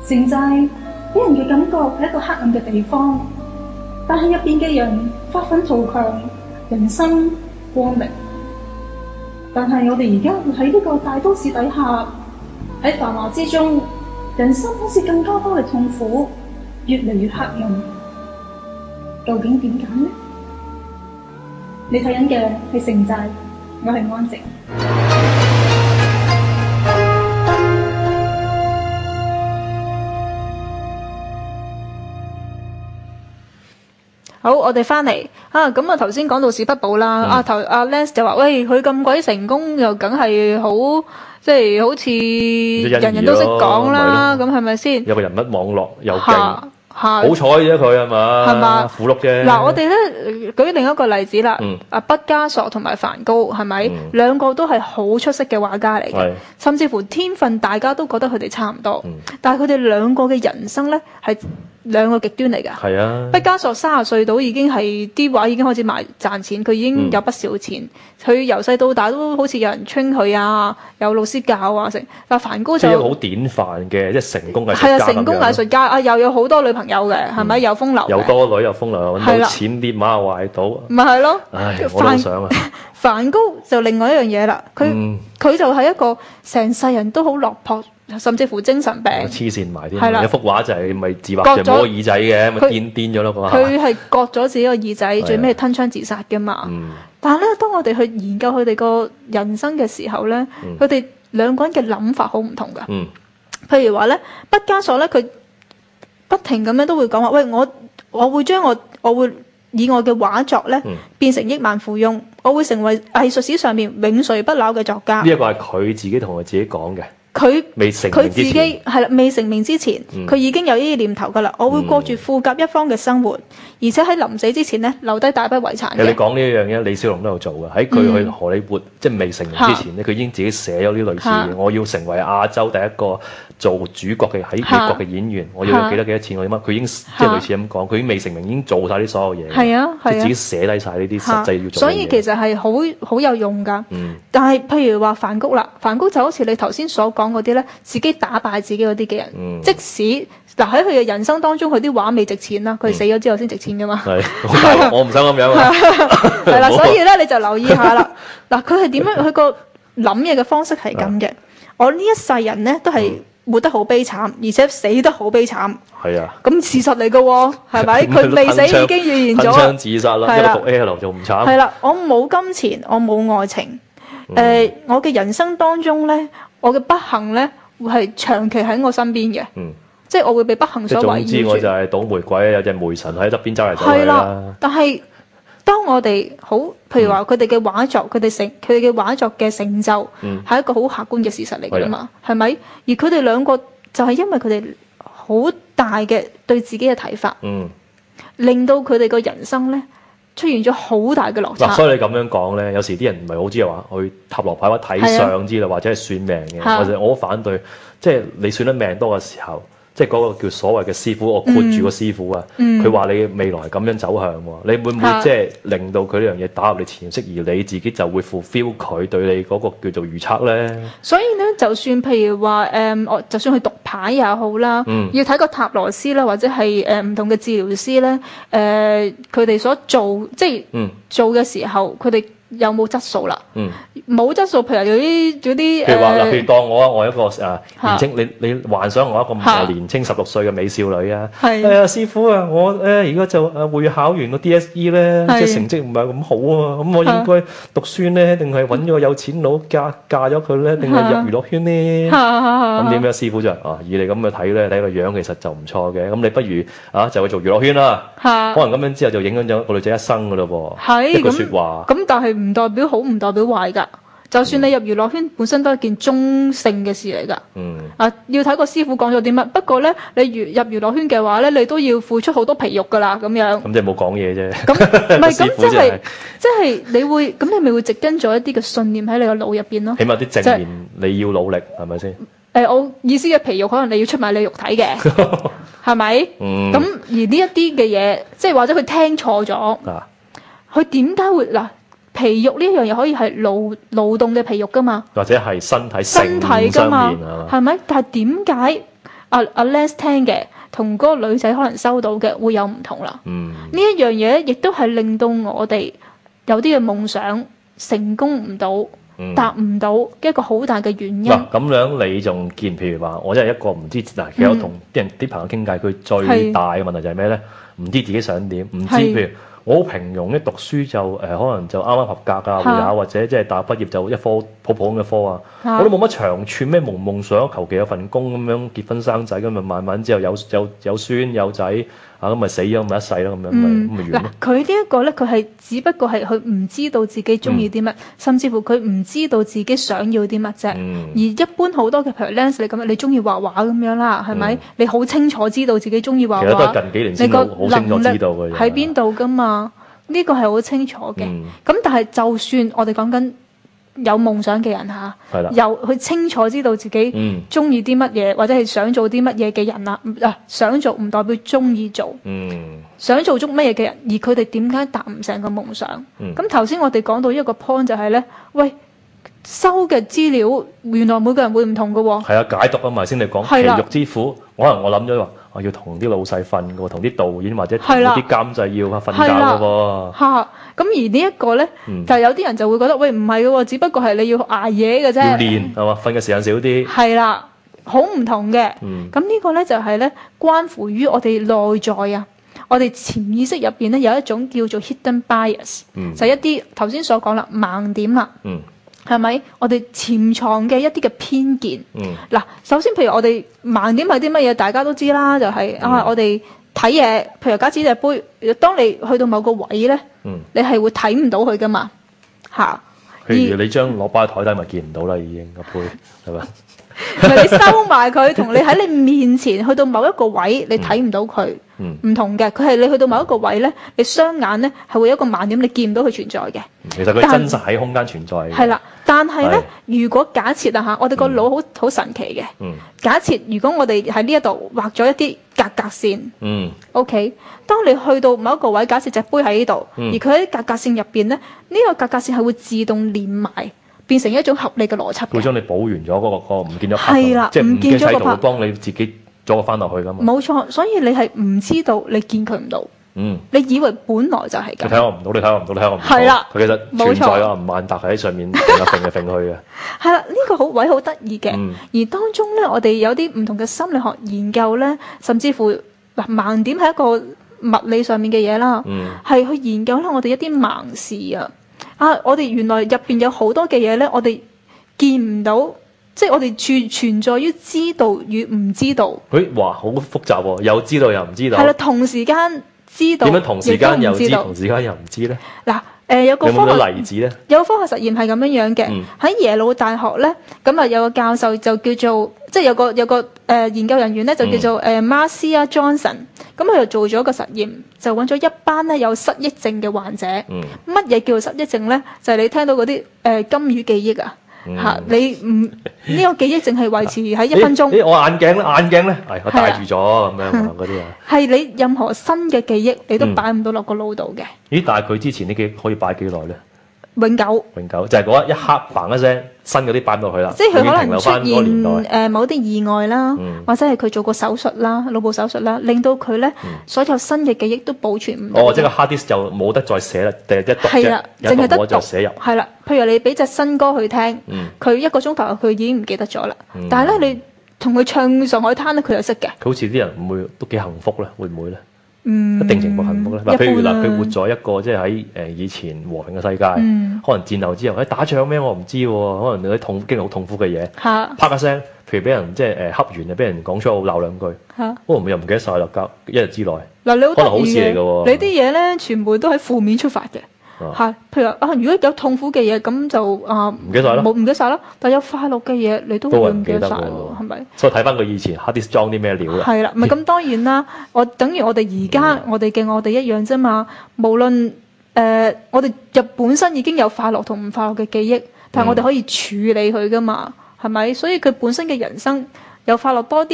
城寨俾人嘅感覺係一個黑暗嘅地方，但係入邊嘅人發奮圖強，人生光明。但係我哋而家活喺呢個大都市底下，喺繁華之中，人生好似更加多嘅痛苦，越嚟越黑暗。究竟點解呢？你睇緊嘅係城寨，我係安靜。 好，我哋翻嚟啊！咁啊，頭先講到史匹堡啦，阿 Lance 就話：喂，佢咁鬼成功，又梗係好，即係好似人人都識講啦，咁係咪先？ 有個人物網絡又勁，好彩啫佢係嘛？係嘛？符碌啫。 嗱，我哋咧舉另一個例子啦，畢加索同埋梵高係咪？兩個都係好出色嘅畫家嚟嘅，甚至乎天分大家都覺得佢哋差唔多，但係佢哋兩個嘅人生咧係兩個極端嚟㗎。係啊，畢加索30歲到已經係啲畫已經開始賺錢，佢已經有不少錢。佢由細到大都好似有人 train 佢啊，有老師教啊成。但梵高就即係一個好典範嘅，即係成功藝術家。 係啊，成功藝術家啊，又有好多女朋友嘅，係咪？有風流， 又多女又風流，揾到錢啲馬又壞到。 咪係咯， 唉，我都想啊。 梵高就另外一樣嘢啦，佢就係一個成世人都好落魄。甚至乎精神病， 黐線埋添。一幅畫就係咪自畫就摸耳仔嘅，咪癲咗咯。 佢係割咗自己個耳仔，最尾吞槍自殺㗎嘛。但係咧，當我哋去研究佢哋個人生嘅時候咧，佢哋兩個人嘅諗法好唔同㗎。譬如話咧，畢加索咧，佢不停咁樣都會講話，喂，我會將我會以我嘅畫作咧變成億萬富翁，我會成為藝術史上面永垂不朽嘅作家。 呢一個係佢自己同佢自己講嘅。 佢未成名之前係啦，未成名之前，佢已經有呢啲念頭㗎啦。我會過住富甲一方嘅生活，而且喺臨死之前咧，留低大筆遺產嘅。 你講呢一樣嘢，李小龍都有做嘅。喺佢去荷里活，即係未成名之前咧，佢已經自己寫咗啲類似嘅。我要成為亞洲第一個做主角嘅喺美國嘅演員，我要幾多錢，我要乜？佢已經即係類似咁講。佢已經未成名，已經做晒啲所有嘢。 係啊， 即係自己寫低晒呢啲實際要做嘅嘢。 所以其實係好有用㗎。但係譬如話梵高啦，梵高就好似你頭先所講嗰啲咧，自己打敗自己嗰啲嘅人，即使嗱喺佢嘅人生當中，佢啲畫未值錢啦，佢死咗之後先值錢㗎嘛。 我唔想咁樣。 係啦，所以咧你就留意下啦。嗱，佢係點樣？佢個諗嘢嘅方式係咁嘅。我呢一世人咧都係活得好悲慘，而且死得好悲慘。係啊。咁事實嚟㗎喎，係咪？佢未死已經預言咗。 吞槍自殺啦，一個毒 L 就唔慘。 係啦，我冇金錢，我冇愛情。我嘅人生當中咧，我嘅不幸咧會係長期喺我身邊嘅。即係我會被不幸所圍繞住。總之我就係倒玫瑰，有隻梅神喺側邊走嚟走去啦。 但係當我哋好，譬如話佢哋嘅畫作，佢哋嘅畫作嘅成就係一個好客觀嘅事實嚟㗎嘛，係咪？而佢哋兩個就係因為佢哋好大嘅對自己嘅睇法，令到佢哋個人生咧出現咗好大嘅落差。 所以你咁樣講咧，有時啲人唔係好知話去塔羅牌或者睇相之類，或者係算命嘅，或者我好反對，即係你算得命多嘅時候。即係嗰個叫所謂嘅師傅，我括住個師傅啊，佢話你未來咁樣走向喎，你會唔會即係令到佢呢樣嘢打入你潛意識，而你自己就會 fulfill 佢對你嗰個叫做預測咧？ 所以咧，就算譬如話我就算去讀牌也好啦，要睇個塔羅師啦，或者係唔同嘅治療師咧，佢哋所做即係做嘅時候，佢哋有冇質素啦？冇質素，譬如有啲譬如話譬如當我一個年青，你幻想我一個年青16歲嘅美少女啊，師傅啊，我而家就會考完個 DSE 咧，即係成績唔係咁好啊，咁我應該讀書咧，定係揾咗個有錢佬嫁咗佢咧，定係入娛樂圈咧？咁點樣？師傅就以你咁去睇咧，睇個樣其實就唔錯嘅，咁你不如就去做娛樂圈啦。可能咁樣之後就影響咗個女仔一生噶咯噃，一句説話。 咁但係唔代表好，唔代表壞㗎。就算你入娛樂圈，本身都係件中性嘅事嚟㗎。要睇個師傅講咗啲乜。不過咧，你入娛樂圈嘅話咧，你都要付出好多皮肉㗎啦。咁樣。 咁即係冇講嘢啫。 咁唔係咁，即係你會咁，你咪會植根咗一啲嘅信念喺你個腦入邊咯。 起碼啲正面你要努力，係咪先？ 我意思嘅皮肉，可能你要出賣你肉體嘅，係咪？咁而呢一啲嘅嘢，即係或者佢聽錯咗，佢點解會嗱？皮肉呢樣嘢可以係勞動嘅皮肉噶嘛， 或者係身體噶嘛，係咪？但係點解 Lance 聽嘅，同嗰個女仔可能收到嘅會有唔同啦。呢一樣嘢亦都係令到我哋有啲嘅夢想成功唔到。達唔到一個好大嘅原因。 嗱，咁樣你仲見，譬如話，我真係一個唔知嗱，其實我同啲朋友傾偈，佢最大嘅問題就係咩咧？唔知自己想點，唔知譬如我好平庸，一讀書就可能就啱啱合格啊，會考或者即係大學畢業就一科普通嘅科啊，我都冇乜長處咩夢想，求其有份工咁樣結婚生仔，咁咪慢慢之後有孫有仔。咁咪死咗咪一世咯，咁樣咪完咯。 嗱，佢呢一個咧，佢係只不過係佢唔知道自己中意啲乜，甚至乎佢唔知道自己想要啲乜啫。而一般好多嘅譬如 Lance 你咁樣，你中意畫畫咁樣啦，係咪？你好清楚知道自己中意畫畫。 其實都係近幾年先好清楚知道嘅。 喺邊度噶嘛？呢個係好清楚嘅。咁但係就算我哋講緊有夢想嘅人嚇，又佢清楚知道自己中意啲乜嘢，或者係想做啲乜嘢嘅人啦。想做唔代表中意做。想做足乜嘢嘅人，而佢哋點解達唔成個夢想？咁頭先我哋講到一個 point 就係咧，喂，收嘅資料原來每個人會唔同嘅喎。 係啊，解讀啊嘛，先你講奇慾之苦，可能我諗咗話，我要同啲老細瞓嘅喎，同啲導演或者同啲監製要瞓覺嘅喎。嚇！咁而呢一個咧，就有啲人就會覺得，喂，唔係嘅喎，只不過係你要捱夜嘅啫。 要練係嘛，瞓嘅時間少啲。 係啦，好唔同嘅。咁呢個咧就係咧，關乎於我哋內在啊。我哋潛意識入邊咧有一種叫做 hidden bias，就係一啲頭先所講啦，盲點啦，係咪？我哋潛藏嘅一啲嘅偏見。嗱，首先譬如我哋盲點係啲乜嘢，大家都知啦，就係我哋睇嘢，譬如假設隻杯，當你去到某個位咧，你係會睇唔到佢噶嘛，嚇。 譬如你將攞擺喺台底，咪見唔到啦，已經個杯係咪？ 你收埋佢，同你喺你面前去到某一個位，你睇唔到佢，唔同嘅。佢係你去到某一個位咧，你雙眼咧係會有一個盲點，你見唔到佢存在嘅。 其實佢真實喺空間存在嘅。 係啦，但係咧，如果假設啊嚇，我哋個腦好神奇嘅。假設如果我哋喺呢一度畫咗一啲格格線，OK，當你去到某一個位，假設隻杯喺呢度，而佢喺格格線入邊咧，呢個格格線係會自動連埋。變成一種合理嘅邏輯， 會將你補完咗嗰個唔見咗 part， 係啦， 即係唔見咗個 part，會 part， 幫你自己做個翻落去噶嘛。 冇錯，所以你係唔知道，你見佢唔到，你以為本來就係咁。 你睇我唔到，你睇我唔到，你睇我唔到。 係啦， 佢其實存在啊，吳萬達喺上面揈嚟揈去嘅。 係啦，呢個好位好得意嘅，而當中咧，我哋有啲唔同嘅心理學研究咧，甚至乎盲點係一個物理上面嘅嘢啦，係去研究咧我哋一啲盲視啊。我哋原來入邊有好多嘅嘢咧，我哋見唔到，即係我哋存在於知道與唔知道。 哇，好複雜喎，又知道又唔知道。 係啦，同時間知道， 點樣同時間又知，同時間又唔知咧？ 嗱，有個科學例子咧， 有科學實驗係咁樣樣嘅。喺耶魯大學咧，咁啊有個教授就叫做，即係有個研究人員咧就叫做Marcia Johnson。咁佢就做咗一個實驗，就揾咗一班咧有失憶症嘅患者。乜嘢叫做失憶症咧？就係你聽到嗰啲金魚記憶啊，你唔呢個記憶淨係維持喺1分鐘。 我眼鏡咧，我戴住咗咁樣嗰啲啊。係你任何新嘅記憶，你都擺唔到落個腦度嘅。 咦？但係佢之前呢記憶可以擺幾耐咧？ 永久就係嗰一刻嘭一聲，新嗰啲擺唔落去啦。 即係佢可能出現某啲意外啦，或者係佢做過手術啦、腦部手術啦，令到佢咧所有新嘅記憶都保存唔到。 即係個 hard disk 就冇得再寫啦，定係一讀啫，淨係得就寫入。 係啦，譬如你俾隻新歌去聽，佢1個鐘頭佢已經唔記得咗啦。但係咧，你同佢唱《上海灘》咧，佢又識嘅。 佢好似啲人唔會都幾幸福咧，會唔會咧？一定程度幸福咧。譬如嗱，佢活咗一個即係喺以前和平嘅世界，可能戰後之後，打仗咩我唔知喎，可能你啲經歷好痛苦嘅嘢，啪一聲，譬如俾人即係恰完就俾人講粗口鬧兩句，可能又唔記得晒啦，隔1日之內。 嗱，你好得意嘅， 可能好事嚟嘅喎。 你啲嘢咧全部都喺負面出發嘅。譬如如果有痛苦嘅嘢，咁就唔記得晒啦， 冇唔記得晒啦。但有快樂嘅嘢，你都會唔記得晒喎，係咪？ 所以睇翻佢以前 hard disk 裝啲咩料啦。 係啦，咪咁當然啦。等於我哋而家我哋一樣啫嘛。無論我哋本身已經有快樂同唔快樂嘅記憶，但係我哋可以處理佢噶嘛，係咪？所以佢本身嘅人生有快樂多啲，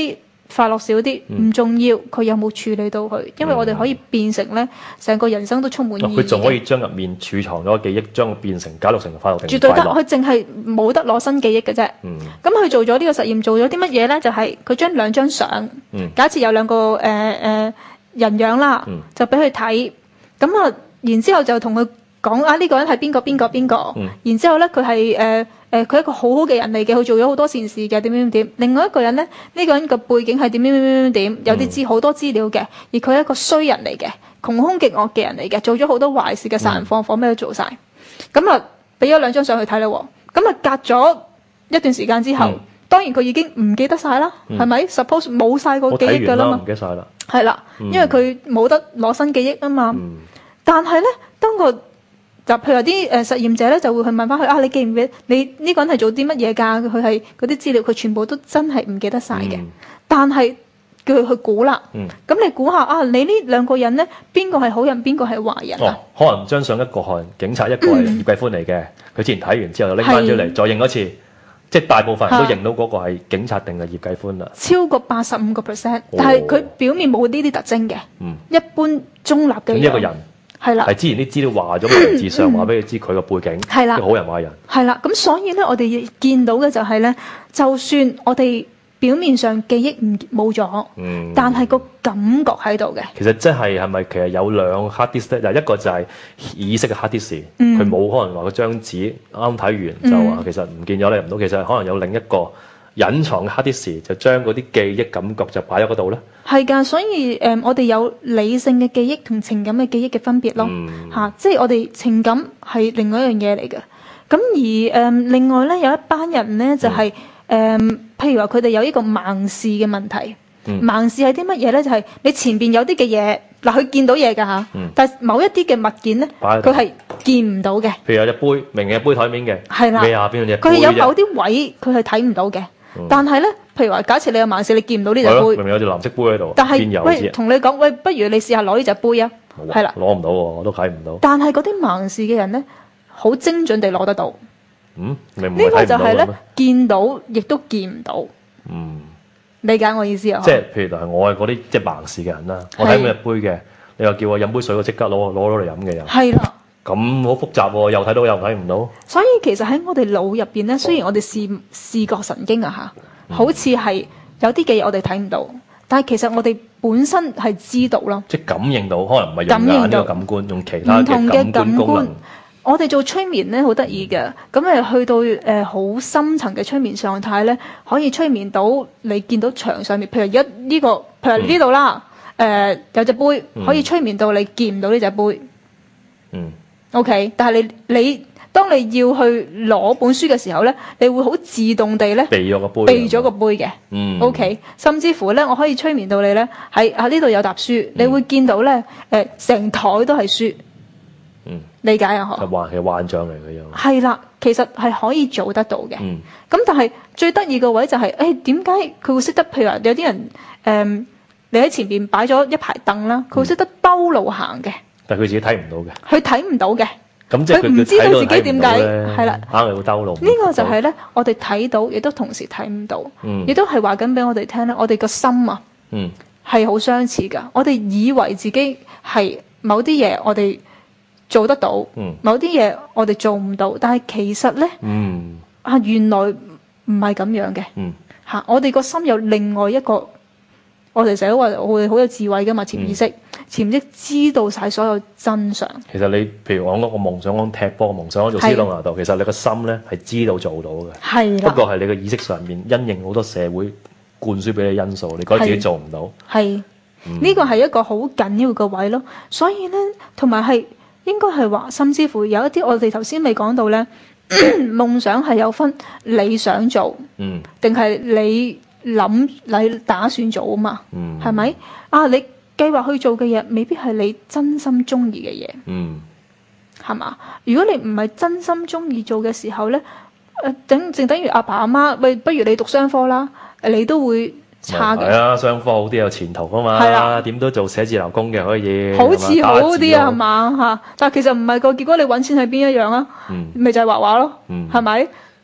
快樂少啲，唔重要，佢有冇處理到佢？因為我哋可以變成咧，成個人生都充滿意義。 佢仲可以將入面儲藏咗嘅記憶，將佢變成解讀成快樂定絕對得，佢淨係冇得攞新記憶嘅啫。咁佢做咗呢個實驗，做咗啲乜嘢咧？就係佢將兩張相，假設有兩個人樣啦，就俾佢睇。咁啊，然之後就同佢講啊，呢個人係邊個邊個邊個。然之後咧，佢係佢一個好好嘅人嚟嘅，佢做咗好多善事嘅，點。另外一個人咧，呢個人嘅背景係點，有啲好多資料嘅，而佢係一個衰人嚟嘅，窮兇極惡嘅人嚟嘅，做咗好多壞事嘅，殺人放火咩都做晒。咁啊，俾咗兩張相去睇啦。咁啊，隔咗一段時間之後，當然佢已經唔記得晒啦，係咪？Suppose 冇晒個記憶㗎啦嘛， 唔記得晒啦。 係啦，因為佢冇得攞新記憶啊嘛。但係咧，當個就譬如話啲實驗者咧，就會去問翻佢啊，你記唔記得你呢個人係做啲乜嘢㗎？佢係嗰啲資料，佢全部都真係唔記得晒嘅。但係叫佢去估啦。咁你估下啊？你呢兩個人咧，邊個係好人，邊個係壞人啊？ 可能張相一個係警察，一個係葉繼歡嚟嘅。佢之前睇完之後就拎翻出嚟，再認一次。即係大部分人都認到嗰個係警察定係葉繼歡啦。 超過85%，但係佢表面冇呢啲特徵嘅。一般中立嘅一個人。 係啦， 係之前啲資料話咗文字上話俾佢知佢個背景，係啦，好人壞人。 係啦，咁所以咧，我哋見到嘅就係咧，就算我哋表面上記憶冇咗，但係個感覺喺度嘅。 其實即係咪其實有兩 hard disk 咧？一個就係意識嘅 hard disk，佢冇可能話個張紙啱睇完就話其實唔見咗你唔到，其實可能有另一個隱藏嘅 hard disk，就將嗰啲記憶感覺就擺喺嗰度咧。 係㗎，所以我哋有理性嘅記憶同情感嘅記憶嘅分別咯，即係我哋情感係另外一樣嘢嚟嘅。咁而另外咧有一班人咧就係譬如話佢哋有呢個盲視嘅問題。盲視係啲乜嘢咧？就係你前邊有啲嘅嘢嗱，佢見到嘢㗎嚇，但係某一啲嘅物件咧，佢係見唔到嘅。譬如有隻杯，明嘅杯台面嘅， 係啦， 咩啊？邊樣嘢？ 佢係有某啲位佢係睇唔到嘅。但係咧，譬如話，假設你有盲視，你見唔到呢隻杯， 明明有隻藍色杯喺度， 但係喂，同你講，喂，不如你試下攞呢隻杯啊，係啦， 攞唔到喎，我都睇唔到。 但係嗰啲盲視嘅人咧，好精準地攞得到。 呢個就係咧，見到亦都見唔到。理解我意思啊？ 即係譬如係我係嗰啲即係盲視嘅人啦，我睇到隻杯嘅，你又叫我飲杯水，我即刻攞嚟飲嘅人。係啦。咁好複雜喎，又睇到又睇唔到。 所以其實喺我哋腦入邊咧，雖然我哋視覺神經啊嚇，好似係有啲嘅嘢我哋睇唔到，但係其實我哋本身係知道咯。 即係感應到，可能唔係用眼呢個感官，用其他嘅感官功能。 我哋做催眠咧好得意嘅，咁去到好深層嘅催眠狀態咧，可以催眠到你見到牆上面，譬如而家呢個，譬如呢度啦，有隻杯，可以催眠到你見唔到呢隻杯。OK， 但係你當你要去攞本書嘅時候咧，你會好自動地咧避咗個杯嘅。OK， 甚至乎咧，我可以催眠到你咧喺呢度有沓書，你會見到咧成台都係書。理解啊？ 係幻象嚟嘅樣。 係啦，其實係可以做得到嘅。咁但係最得意嘅位就係點解佢會識得？譬如話有啲人你喺前邊擺咗一排凳啦，佢會識得兜路行嘅。 但係佢自己睇唔到嘅， 佢睇唔到嘅， 咁即係佢唔知道自己點解係啦， 硬係會兜路。 呢個就係咧，我哋睇到，亦都同時睇唔到，亦都係話緊俾我哋聽咧。我哋個心啊，係好相似噶。我哋以為自己係某啲嘢，我哋做得到，某啲嘢我哋做唔到，但係其實咧，原來唔係咁樣嘅。我哋個心有另外一個。我哋成日都話我哋好有智慧噶嘛，潛意識知道晒所有真相。 其實你譬如我個夢想，我踢波嘅夢想，我做斯朗拿度，其實你個心咧係知道做到嘅。係啦。不過係你個意識上面因應好多社會灌輸俾你因素，你覺得自己做唔到。係。呢個係一個好緊要嘅位咯。所以咧，同埋係應該係話，甚至乎有一啲我哋頭先未講到咧，夢想係有分你想做，定係你打算做啊嘛，係咪？你計劃去做嘅嘢，未必係你真心中意嘅嘢，係嘛？如果你唔係真心中意做嘅時候咧，正等於阿爸阿媽，喂，不如你讀商科啦，你都會差嘅。係啊，商科好啲有前途噶嘛，係啦，點都做寫字樓工嘅可以，好似好啲啊，係嘛嚇？但係其實唔係個結果，你揾錢係邊一樣啊？咪就係畫畫咯，係咪？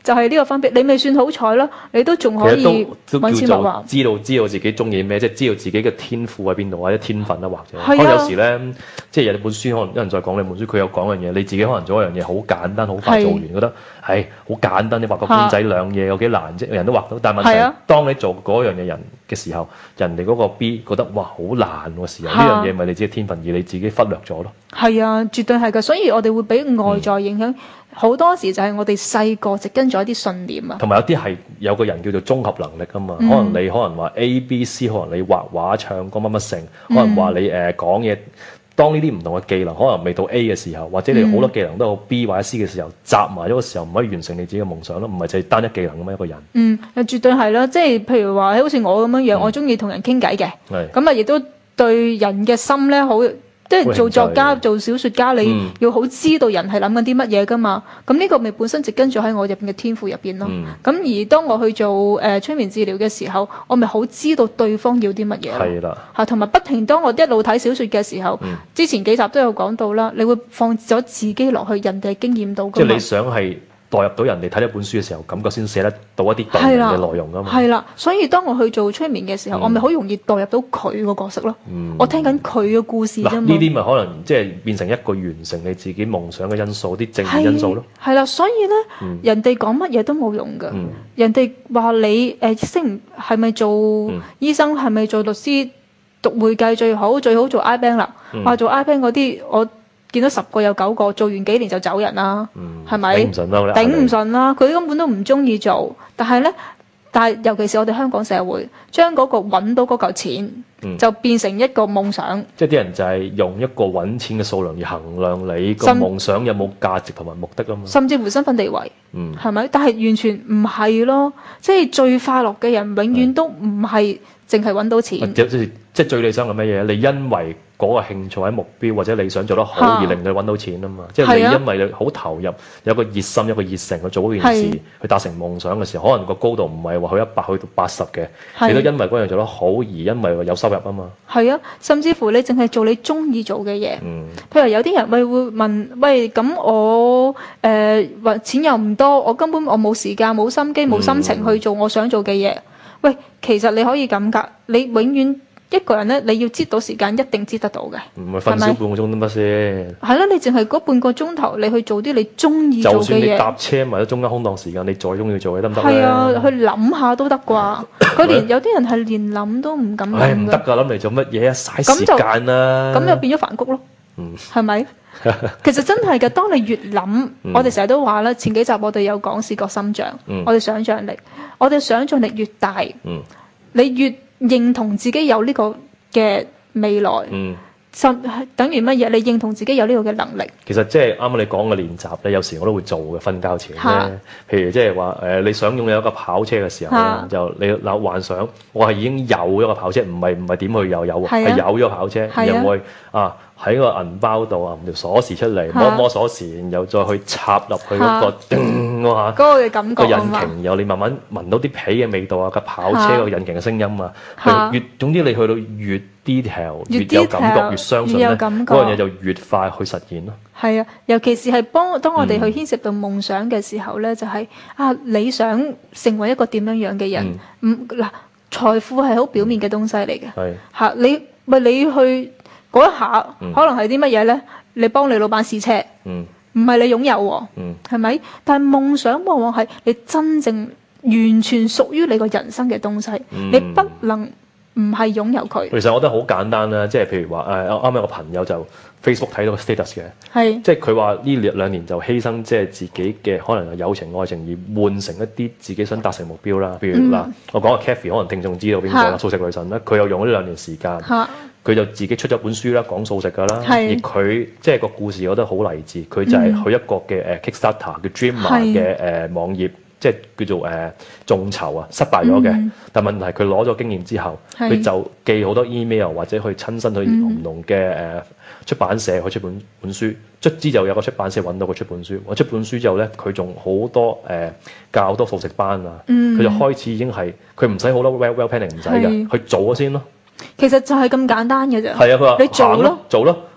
就係呢個分別。你未算好彩咯，你都仲可以揾錢畫畫， 知道自己中意咩，即係知道自己嘅天賦喺邊度或者天分啦，或者係啊。 可能有時咧，即係有本書可能有人再講你本書，佢有講樣嘢，你自己可能做一樣嘢好簡單，好快做完，覺得係好簡單，你畫個公仔兩嘢有幾難啫，人都畫到。但係問題係，當你做嗰樣嘢人嘅時候，人哋嗰個 B 覺得哇好難嘅時候，呢樣嘢咪你自己天分而你自己忽略咗咯。 係啊，絕對係㗎，所以我哋會俾外在影響。好多時就係我哋細個植根咗一啲信念啊， 同埋有啲係有個人叫做綜合能力啊嘛，可能你可能話 A、B、C， 可能你畫畫、唱歌乜乜成，可能話你講嘢，當呢啲唔同嘅技能可能未到 A 嘅時候，或者你好多技能都到 B 或者 C 嘅時候，集埋咗嘅時候，唔可以完成你自己嘅夢想咯，唔係就係單一技能咁樣一個人。 絕對係啦，即係譬如話好似我咁樣樣，我中意同人傾偈嘅，咁啊亦都對人嘅心咧好。即係做作家、做小説家，你要好知道人係諗緊啲乜嘢㗎嘛？咁呢個咪本身植根咗喺我入邊嘅天賦入邊咯。咁而當我去做催眠治療嘅時候，我咪好知道對方要啲乜嘢。係啦，嚇，同埋不停當我一路睇小説嘅時候，之前幾集都有講到啦，你會放咗自己落去人哋經驗到㗎嘛。即係你想係代入到人哋睇一本書嘅時候，感覺先寫得到一啲動人嘅內容㗎嘛。 係啦，所以當我去做催眠嘅時候，我咪好容易代入到佢個角色咯。我聽緊佢嘅故事啫嘛。 呢啲咪可能即係變成一個完成你自己夢想嘅因素，啲正面因素咯。 係啦，所以咧，人哋講乜嘢都冇用㗎。人哋話你識唔係咪做醫生，係咪做律師，讀會計最好做 I-Bank 啦。話做 I-Bank 嗰啲我見到10個有9個做完幾年就走人啦，係咪？頂唔順啦，佢根本都唔中意做。但係尤其是我哋香港社會，將嗰個揾到嗰嚿錢，就變成一個夢想。 即係啲人就係用一個揾錢嘅數量而衡量你個夢想有冇價值同埋目的啊嘛。 甚至乎身份地位，係咪？但係完全唔係咯，即係最快樂嘅人永遠都唔係淨係揾到錢。 即係最理想係乜嘢？你因為嗰個興趣或者目標或者你想做得好而令你揾到錢啊嘛！即係你因為你好投入，有個熱心、有個熱誠去做嗰件事，去達成夢想嘅時候，可能個高度唔係話去100去到80嘅，你都因為嗰樣做得好而因為有收入啊嘛。係啊， 甚至乎你淨係做你中意做嘅嘢。譬如有啲人會問：喂，咁我錢又唔多，我根本我冇時間、冇心機、冇心情去做我想做嘅嘢。喂，其實你可以咁㗎，你永遠。一個人咧，你要擠到時間，一定擠得到嘅。 唔係瞓少半個鐘都得先。 係啦，你淨係嗰半個鐘頭，你去做啲你中意做嘅嘢。就算你搭車埋咗中間空檔時間，你再中意做嘅得唔得咧？係啊，去諗下都得啩。有啲人係連諗都唔敢諗㗎。唔得㗎，諗嚟做乜嘢啊？嘥時間啦。咁就變咗梵谷咯。係咪？其實真係嘅，當你越諗，我哋成日都話啦，前幾集我哋有講視覺心象，我哋想像力越大，你越認同自己有呢個嘅未來，等於乜嘢？你認同自己有呢個嘅能力。 其實即係啱啱你講嘅練習咧，有時我都會做嘅。瞓覺前咧，譬如即係話你想擁有一個跑車嘅時候咧，就你幻想我係已經有一個跑車，唔係點去有係有咗個跑車，然後喺個銀包度啊，條鎖匙出嚟，摸鎖匙，然後再去插入去嗰個叮嗰個嘅感覺， 個引擎，然後你慢慢聞到啲皮嘅味道啊，個跑車個引擎嘅聲音啊，總之你去到越 detail 越有感覺，越相信咧，嗰樣嘢就越快去實現咯。 係啊，尤其是係當我哋去牽涉到夢想嘅時候咧，就係你想成為一個點樣嘅人？嗱，財富係好表面嘅東西嚟嘅，你去。嗰一下可能係啲乜嘢咧？你幫你老闆試車，唔係你擁有喎，係咪？但係夢想往往係你真正完全屬於你個人生嘅東西，你不能唔係擁有佢。 其實我覺得好簡單啦，即係譬如話啱啱有個朋友就 Facebook 睇到個 status 嘅，即係佢話呢2年就犧牲即係自己嘅可能友情愛情而換成一啲自己想達成目標啦。譬如嗱，我講個 Kathy，可能聽眾知道邊個啦，素食女神啦，佢又用咗呢2年時間。佢就自己出咗本書啦，講素食㗎啦。而佢即係個故事，我覺得好勵志。佢就係去一個嘅Kickstarter 叫 Dreamer 嘅網頁，即係叫做眾籌啊，失敗咗嘅。但問題佢攞咗經驗之後，佢就寄好多 email 或者去親身去唔同嘅出版社去出本書。卒之就有個出版社揾到佢出本書。我出本書之後咧，佢仲好多教好多素食班啊。佢就開始已經係佢唔使好多 well planning 唔使嘅，去做咗先咯。 其實就係咁簡單嘅啫。 係啊，佢話你做咯，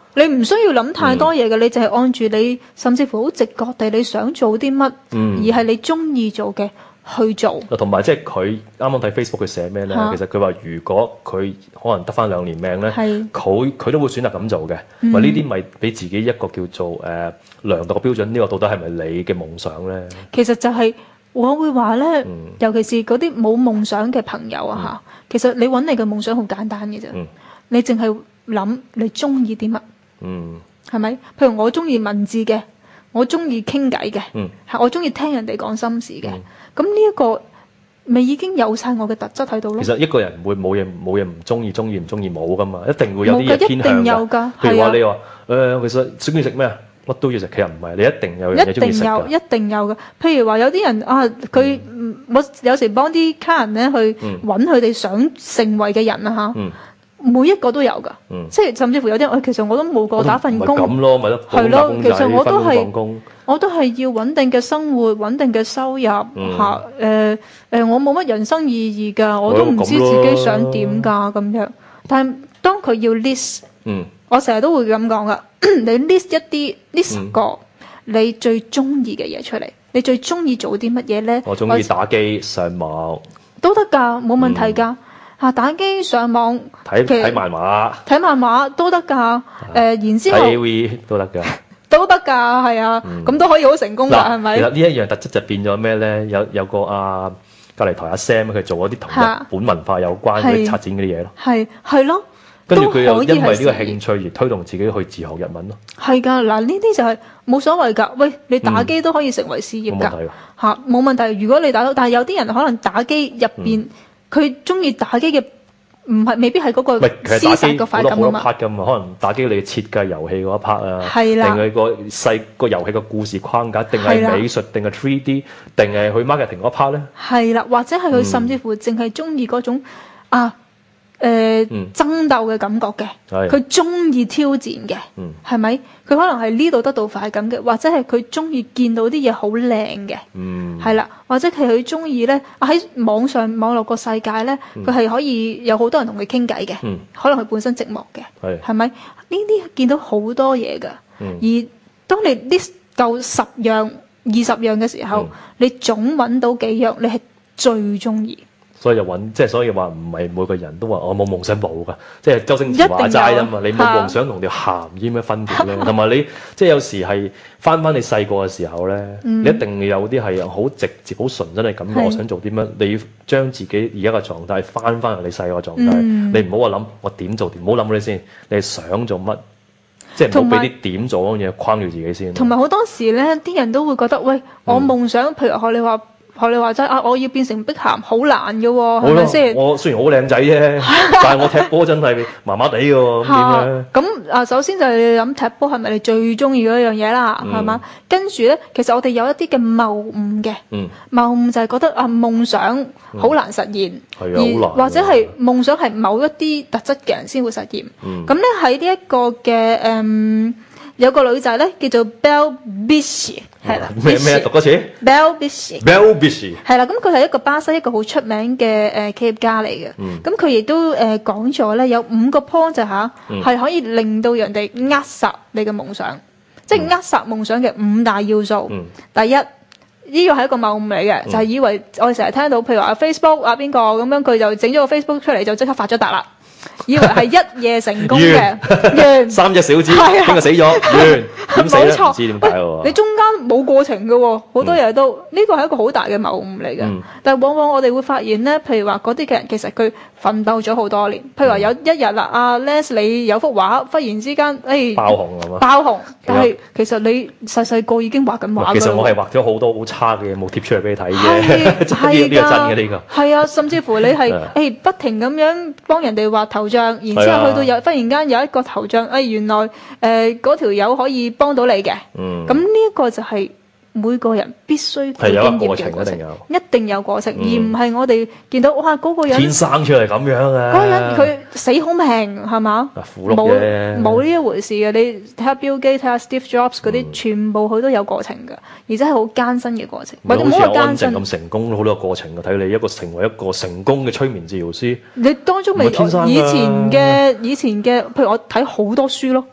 你唔需要諗太多嘢嘅，你淨係按住你，甚至乎好直覺地你想做啲乜，而係你中意做嘅去做。 同埋即係佢啱啱睇 Facebook 佢寫咩咧？其實佢話如果佢可能得翻2年命咧，佢都會選擇咁做嘅。話呢啲咪俾自己一個叫做量度嘅標準，呢個到底係咪你嘅夢想咧？ 其實就係我會話咧，尤其是嗰啲冇夢想嘅朋友啊嚇，其實你揾你嘅夢想好簡單嘅啫，你淨係諗你中意啲乜。係咪？譬如我中意文字嘅，我中意傾偈嘅，我中意聽人哋講心事嘅。咁呢一個咪已經有晒我嘅特質喺度咯。 其實一個人會冇嘢唔中意，中意唔中意冇噶嘛，一定會有啲嘢偏向㗎。 一定有㗎。 譬如話你話其實中意食咩啊？乜都要食，其實唔係，你一定有樣嘢中意食㗎。 一定有嘅。譬如話有啲人啊，佢我有時幫啲客人咧去揾佢哋想成為嘅人啊嚇。每一個都有㗎，即係甚至乎有啲人，其實我都冇過打份工， 咁咯，咪得係咯。其實我都係要穩定嘅生活、穩定嘅收入嚇。我冇乜人生意義㗎，我都唔知自己想點㗎咁樣。但係當佢要 list，我成日都會咁講㗎。你 list 一啲 list 個你最中意嘅嘢出嚟，你最中意做啲乜嘢咧？ 我中意打機、上網都得㗎，冇問題㗎。打機上網睇漫畫都得㗎，然之後睇 AV 都得㗎， 都得㗎，係啊，咁都可以好成功㗎，係咪？ 其實呢一樣特質就變咗咩咧？有個隔離台阿 Sam 佢做嗰啲同日本文化有關嘅策展嗰啲嘢咯，係咯，跟住佢又因為呢個興趣而推動自己去自學日文咯，係㗎。嗱呢啲就係冇所謂㗎。喂，你打機都可以成為事業㗎，冇問題。如果你打到，但係有啲人可能打機入邊。佢中意打機嘅未必係嗰個廝殺嘅快感啊嘛。 好多 part 㗎嘛，可能打機你設計遊戲嗰一 part 啊，定係個遊戲嘅故事框架，定係美術，定係 3D， 定係去 marketing 嗰 part 咧？係啦， 或者係佢甚至乎淨係中意嗰種爭鬥嘅感覺嘅，佢中意挑戰嘅，係咪？佢可能係呢度得到快感嘅，或者係佢中意見到啲嘢好靚嘅，係啦，或者係佢中意咧喺網絡個世界咧，佢係可以有好多人同佢傾偈嘅，可能佢本身寂寞嘅，係咪？呢啲見到好多嘢㗎，而當你 list 夠10樣、20樣嘅時候，你總揾到幾樣你係最中意。 所以就所以話唔係每個人都話我冇夢想冇㗎，即係周星馳話齋啊嘛，你冇夢想同條鹹魚咩分別咧？同埋你即係有時係翻你細個嘅時候咧，你一定有啲係好直接、好純真嘅感覺，我想做啲乜，你要將自己而家嘅狀態翻去你細個狀態，你唔好話諗我點做，唔好諗你先，你係想做乜，即係唔好俾啲點做嗰樣嘢框住自己先。 同埋好多時咧，啲人都會覺得喂，我夢想，譬如學你話齋我要變成碧咸好難嘅喎，係咪先？ 我雖然好靚仔啫，但係我踢波真係麻麻地嘅喎，咁點咧？ 咁首先就係諗踢波係咪你最中意嗰樣嘢啦？係嘛？跟住咧，其實我哋有一啲嘅謬誤嘅，謬誤就係覺得夢想好難實現，或者係夢想係某一啲特質嘅人先會實現。咁咧喺呢一個嘅有個女仔咧叫做 Belle Biche， 係啦。 咩讀多次 ？Belle Biche。係啦，咁佢係一個巴西一個好出名嘅企業家嚟嘅。咁佢亦都講咗咧，有5個 point 就係可以令到人哋扼殺你嘅夢想，即係扼殺夢想嘅5大要素。第一，呢個係一個謬誤嚟嘅，就係以為我哋成日聽到，譬如話 Facebook 邊個咁樣，佢就整咗個 Facebook 出嚟就即刻發咗達啦。以為係一夜成功嘅，完 3隻小子，邊個死咗？完，點死咧？唔知點解喎？ 你中間冇過程嘅喎，好多嘢都呢個係一個好大嘅謬誤嚟嘅。但係往往我哋會發現咧，譬如話嗰啲嘅人其實佢奮鬥咗好多年。譬如話有一日啦，阿 Leslie 有幅畫，忽然之間爆紅係嘛？ 爆紅，但係其實你細個已經畫緊畫。 其實我係畫咗好多好差嘅嘢，冇貼出嚟俾你睇嘅。係呢個真嘅呢個。 係啊，甚至乎你係不停咁樣幫人哋畫頭像，然之後去到忽然間有一個頭像，原來嗰條友可以幫到你嘅。咁呢一個就係每個人必須經驗嘅過程，一定有過程，而唔係我哋見到哇嗰個人天生出嚟咁樣啊！ 嗰個人佢死好命係嘛？冇呢一回事嘅。你睇下 Bill Gates，睇下 Steve Jobs 嗰啲，全部佢都有過程㗎，而且係好艱辛嘅過程。 或者好似有安靜咁成功，好多過程㗎。睇你成為一個成功嘅催眠治療師， 你當中以前嘅，譬如我睇好多書咯。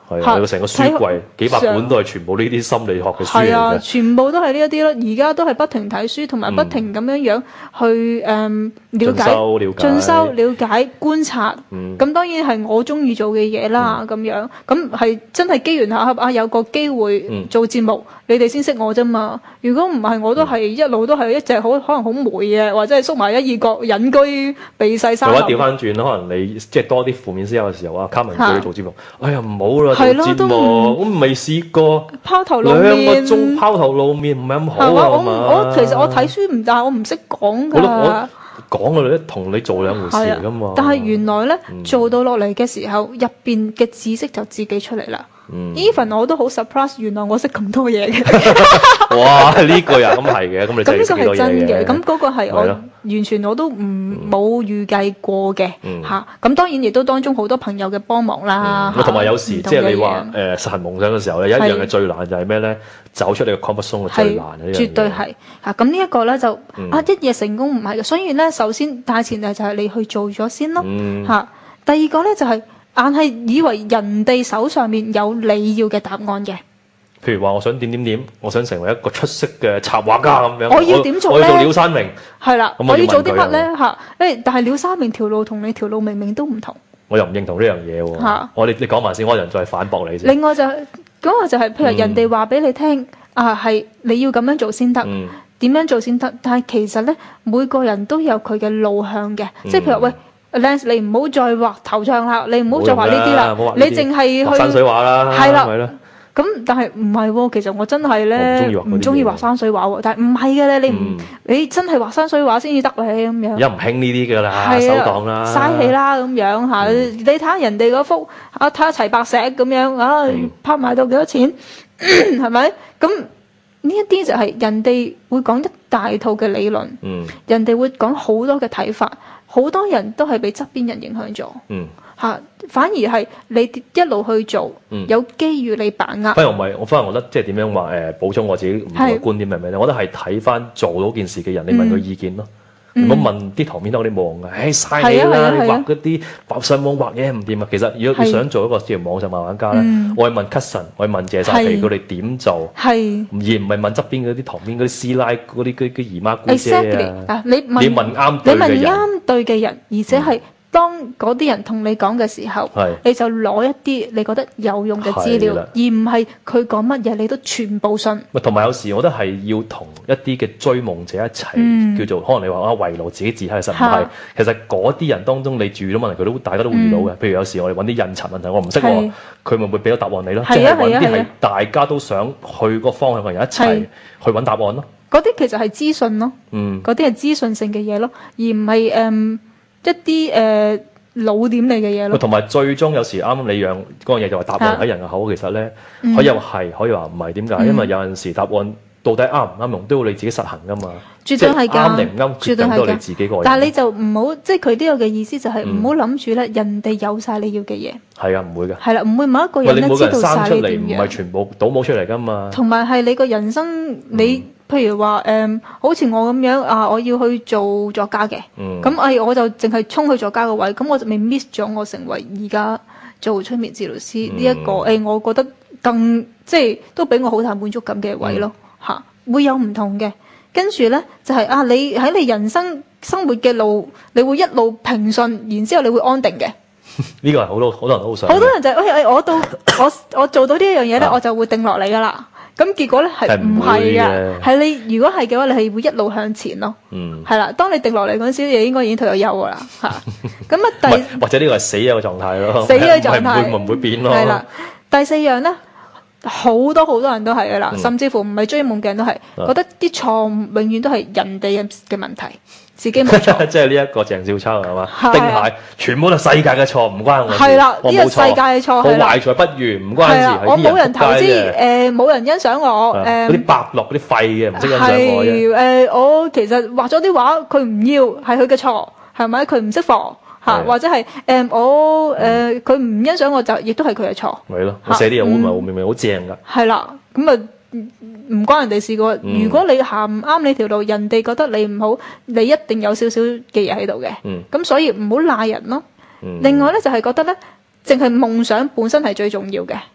係啊，成個書櫃幾百本都係全部呢啲心理學嘅書嚟嘅。 係啊，全部都係呢一啲咯。而家都係不停睇書，同埋不停咁樣去了解、進修、了解、觀察。咁當然係我中意做嘅嘢啦。咁樣咁係真係機緣巧合啊！有個機會做節目，你哋先識我啫嘛。如果唔係，我都係一路都係一隻可能好霉嘅，或者係縮埋一二角隱居避世山林。 或者調翻轉，可能你即係多啲負面思考嘅時候啊，卡文叫你做節目，哎呀唔好啦，做節目我未試過拋頭露面 2個鐘拋頭露面唔係咁好啊嘛。 我其實我睇書唔，但係我唔識講㗎。 講嘅咧同你做兩回事嚟㗎嘛。 但係原來咧做到落嚟嘅時候，入邊嘅知識就自己出嚟啦。Even 我都好 surprise， 原來我識咁多嘢嘅。 哇！呢個人咁係嘅，咁你真係識幾多嘢嘅。咁呢個係真嘅， 咁嗰個係我完全我都冇預計過嘅嚇。咁當然亦都當中好多朋友嘅幫忙啦。 同埋有時即係你話實行夢想嘅時候咧，有一樣嘅最難就係咩咧？走出你嘅 comfort zone 係最難嘅。 絕對係嚇。咁呢一個咧就一夜成功唔係嘅，所以咧首先大前提就係你去做咗先咯嚇。第二個咧就係硬係以為人哋手上面有你要嘅答案嘅。 譬如話，我想點，我想成為一個出色嘅插畫家咁樣。 我要點做咧？ 我要做廖山明。 係啦，我要做啲乜咧？嚇！但係廖山明條路同你條路明明都唔同。 我又唔認同呢樣嘢喎。你講埋先，我人再反駁你先。 另外就係譬如人哋話俾你聽係你要咁樣做先得，點樣做先得？但係其實咧，每個人都有佢嘅路向嘅，即係譬如喂。Lance， 你唔好再畫頭像啦，你唔好再畫呢啲啦，你淨係去山水畫啦， 係啦，咁但係唔係喎，其實我真係咧唔中意畫山水畫喎，但係唔係嘅咧，你真係畫山水畫先至得你咁樣。 而家唔興呢啲㗎啦，手檔啦， 嘥氣啦咁樣嚇，你睇下人哋嗰幅睇下齊白石咁樣拍賣到幾多錢，係咪？咁呢一啲就係人哋會講一大套嘅理論，人哋會講好多嘅睇法。好多人都係被側邊人影響咗，反而係你一路去做，有機遇你把握。 反而我覺得即係點樣話補充我自己唔同嘅觀點係咩咧？我覺得係睇翻做到件事嘅人，你問佢意見咯。唔好問啲旁邊嗰啲望嘅，嘥你啦！你畫嗰啲上網畫嘢唔掂啊！其實如果你想做一個即係網上漫畫家咧，我係問 Cousin，我係問謝薩琪佢哋點做，而唔係問側邊嗰啲旁邊嗰啲師奶嗰啲姨媽姑姐啊！你問啱對嘅人，而且係當嗰啲人同你講嘅時候，你就攞一啲你覺得有用嘅資料，而唔係佢講乜嘢你都全部信。同埋有時我覺得係要同一啲嘅追夢者一齊，叫做可能你話圍爐自己自嗨，實唔係。其實嗰啲人當中你住咗問題，大家都會遇到嘅。譬如有時我哋揾啲印刷問題，我唔識喎，佢咪會俾到答案你咯。即係揾啲係大家都想去個方向嘅人一齊去揾答案咯。 嗰啲其實係資訊咯，嗰啲係資訊性嘅嘢咯，而唔係一啲老點嚟嘅嘢咯。同埋最終有時啱啱你讓嗰樣嘢就話答案喺人嘅口，其實咧可以話係，可以話唔係。點解？因為有陣時答案到底啱唔啱用都要你自己實行噶嘛。 絕對係㗎， 啱定唔啱決定都係你自己個人。 但係你就唔好，即係佢都有嘅意思就係唔好諗住咧，人哋有晒你要嘅嘢。 係啊，唔會㗎。 係啦，唔會某一個人咧知道晒你點樣。 唔係全部倒模出嚟㗎嘛。 同埋係你個人生你。譬如話好似我咁樣我要去做作家嘅，咁我就淨係衝去作家個位，咁我就未 miss 咗我成為而家做催眠治療師呢一個我覺得更即係都俾我好大滿足感嘅位咯嚇，會有唔同嘅。跟住咧就係你喺你人生活嘅路，你會一路平順，然之後你會安定嘅。 呢個係好多人都好想。 好多人就我做到呢一樣嘢咧，我就會定落嚟噶啦。咁結果咧係唔係嘅？係你如果係嘅話，你係會一路向前咯。係啦，當你定落嚟嗰陣時，你應該已經退咗休噶啦嚇。咁或者呢個係死嘅狀態咯。 死嘅狀態唔會變咯。 係啦，第四樣咧，好多人都係噶啦，甚至乎唔係追夢嘅人都係覺得啲錯誤永遠都係人哋嘅問題。自己冇錯， 即係呢一個鄭少秋係嘛？丁蟹全部都係世界嘅錯，唔關我事。 係啦，呢個世界嘅錯係啦。 我懷才不遇，唔關事。 我冇人投資，冇人欣賞我。 嗰啲伯樂嗰啲廢嘅唔識欣賞我啫。 我其實畫咗啲畫，佢唔要，係佢嘅錯，係咪？佢唔識貨嚇，或者係佢唔欣賞我就，亦都係佢嘅錯。 係咯，我寫啲嘢好明明好正㗎。 係啦，咁啊。唔關人哋事個，如果你行唔啱你條路，人哋覺得你唔好，你一定有少少嘅嘢喺度嘅。咁所以唔好賴人咯。另外咧就係覺得咧，淨係夢想本身係最重要嘅。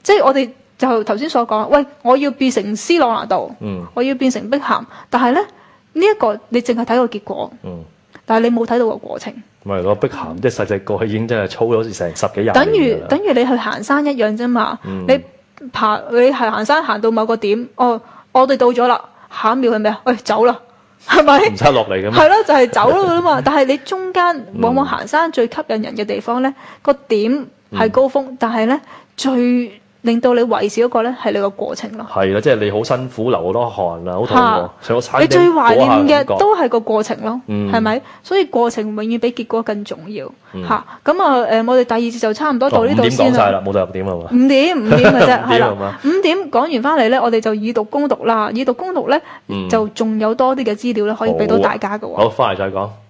即係我哋就頭先所講，喂，我要變成 C 朗拿度，我要變成碧咸，但係咧呢一個你淨係睇個結果，但係你冇睇到個過程。 唔係個碧咸，即係細隻個已經真係操咗成10幾廿年。 等於你去行山一樣啫嘛。你係行山行到某個點，我哋到咗啦，下一秒係咩啊？喂，走啦，係咪？唔使落嚟嘅咩？ 係咯，就係走啦嘛。但係你中間往往行山最吸引人嘅地方咧，個點係高峰，但係咧最令到你維持嗰個咧係你個過程咯。係啦，即係你好辛苦，流好多汗啊，好痛喎。上個山頂， 你最懷念嘅都係個過程咯，係咪？所以過程永遠比結果更重要嚇。咁我哋第二節就差唔多到呢度先啦。5點講曬啦，冇第6點係嘛？5點嘅啫，係啦。5點講完翻嚟咧，我哋就以毒攻毒啦。以毒攻毒咧，就仲有多啲嘅資料咧，可以俾到大家嘅喎。 好，翻嚟再講。